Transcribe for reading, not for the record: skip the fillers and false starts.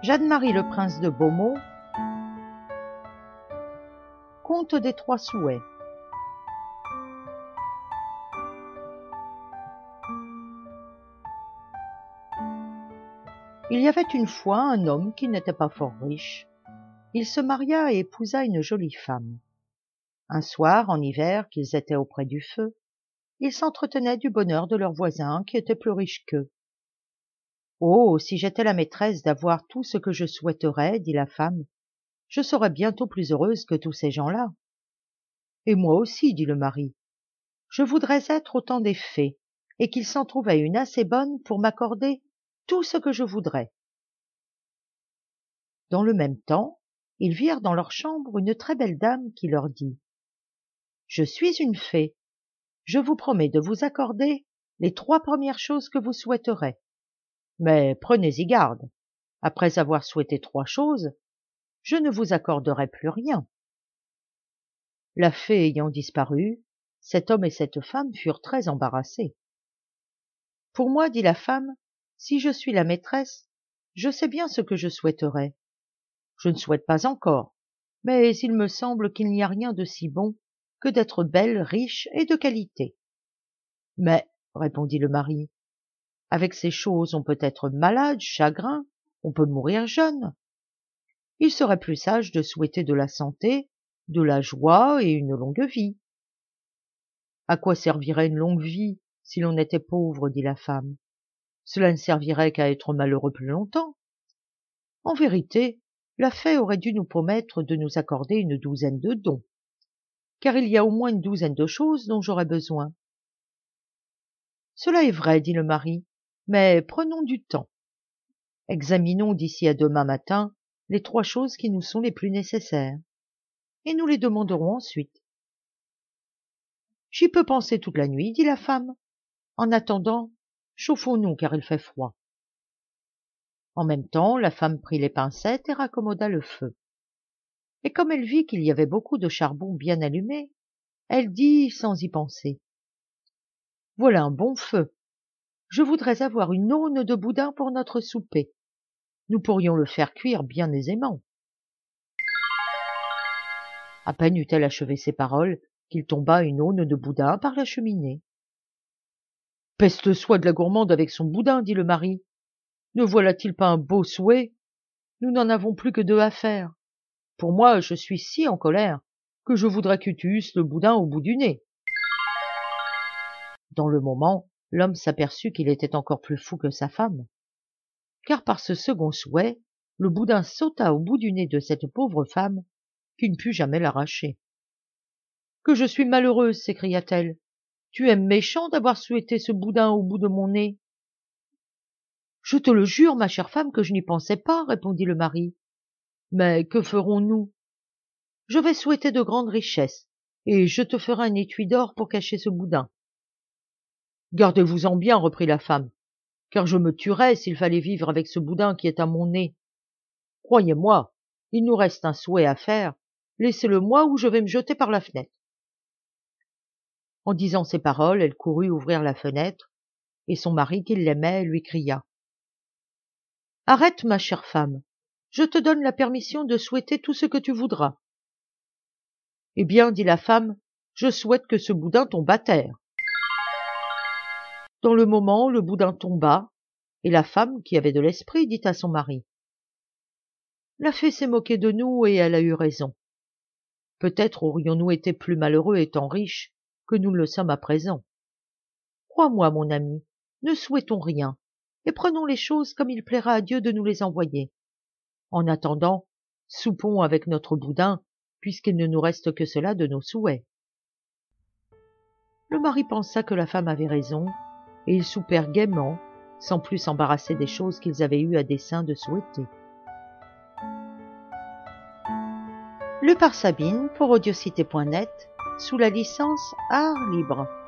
Jeanne-Marie le prince de Beaumont, Conte des 3 souhaits. Il y avait une fois un homme qui n'était pas fort riche. Il se maria et épousa une jolie femme. Un soir, en hiver, qu'ils étaient auprès du feu, ils s'entretenaient du bonheur de leur voisin qui était plus riche qu'eux. « Oh, si j'étais la maîtresse d'avoir tout ce que je souhaiterais, dit la femme, je serais bientôt plus heureuse que tous ces gens-là. »« Et moi aussi, dit le mari, je voudrais être autant des fées, et qu'il s'en trouvait une assez bonne pour m'accorder tout ce que je voudrais. » Dans le même temps, ils virent dans leur chambre une très belle dame qui leur dit « Je suis une fée, je vous promets de vous accorder les 3 premières choses que vous souhaiterez. Mais prenez-y garde, après avoir souhaité 3 choses, je ne vous accorderai plus rien. » La fée ayant disparu, cet homme et cette femme furent très embarrassés. « Pour moi, dit la femme, si je suis la maîtresse, je sais bien ce que je souhaiterais. Je ne souhaite pas encore, mais il me semble qu'il n'y a rien de si bon que d'être belle, riche et de qualité. »« Mais, répondit le mari, avec ces choses on peut être malade, chagrin, on peut mourir jeune. Il serait plus sage de souhaiter de la santé, de la joie et une longue vie. »« À quoi servirait une longue vie si l'on était pauvre, dit la femme. Cela ne servirait qu'à être malheureux plus longtemps. En vérité, la fée aurait dû nous promettre de nous accorder une 12aine de dons, car il y a au moins une 12aine de choses dont j'aurais besoin. »« Cela est vrai, dit le mari, mais prenons du temps. Examinons d'ici à demain matin les 3 choses qui nous sont les plus nécessaires, et nous les demanderons ensuite. »« J'y peux penser toute la nuit, dit la femme. En attendant, chauffons-nous car il fait froid. » En même temps, la femme prit les pincettes et raccommoda le feu. Et comme elle vit qu'il y avait beaucoup de charbon bien allumé, elle dit sans y penser: « Voilà un bon feu. Je voudrais avoir une aune de boudin pour notre souper. Nous pourrions le faire cuire bien aisément. » À peine eut-elle achevé ces paroles qu'il tomba une aune de boudin par la cheminée. « Peste soit de la gourmande avec son boudin, dit le mari. Ne voilà-t-il pas un beau souhait? Nous n'en avons plus que 2 à faire. Pour moi, je suis si en colère que je voudrais que tu eusses le boudin au bout du nez. » Dans le moment, l'homme s'aperçut qu'il était encore plus fou que sa femme, car par ce second souhait, le boudin sauta au bout du nez de cette pauvre femme qui ne put jamais l'arracher. « Que je suis malheureuse, s'écria-t-elle. Tu es méchant d'avoir souhaité ce boudin au bout de mon nez. »« Je te le jure, ma chère femme, que je n'y pensais pas, répondit le mari. Mais que ferons-nous? Je vais souhaiter de grandes richesses, et je te ferai un étui d'or pour cacher ce boudin. »« Gardez-vous-en bien, reprit la femme, car je me tuerais s'il fallait vivre avec ce boudin qui est à mon nez. Croyez-moi, il nous reste un souhait à faire. Laissez-le-moi ou je vais me jeter par la fenêtre. » En disant ces paroles, elle courut ouvrir la fenêtre, et son mari, qui l'aimait, lui cria: « Arrête, ma chère femme, je te donne la permission de souhaiter tout ce que tu voudras. »« Eh bien, dit la femme, je souhaite que ce boudin tombe à terre. » Dans le moment, le boudin tomba, et la femme, qui avait de l'esprit, dit à son mari: « La fée s'est moquée de nous et elle a eu raison. Peut-être aurions-nous été plus malheureux étant riches que nous ne le sommes à présent. Crois-moi, mon ami, ne souhaitons rien, et prenons les choses comme il plaira à Dieu de nous les envoyer. En attendant, soupons avec notre boudin, puisqu'il ne nous reste que cela de nos souhaits. » Le mari pensa que la femme avait raison, et ils soupèrent gaiement, sans plus s'embarrasser des choses qu'ils avaient eu à dessein de souhaiter. Lu par Sabine pour Audiocité.net, sous la licence Art Libre.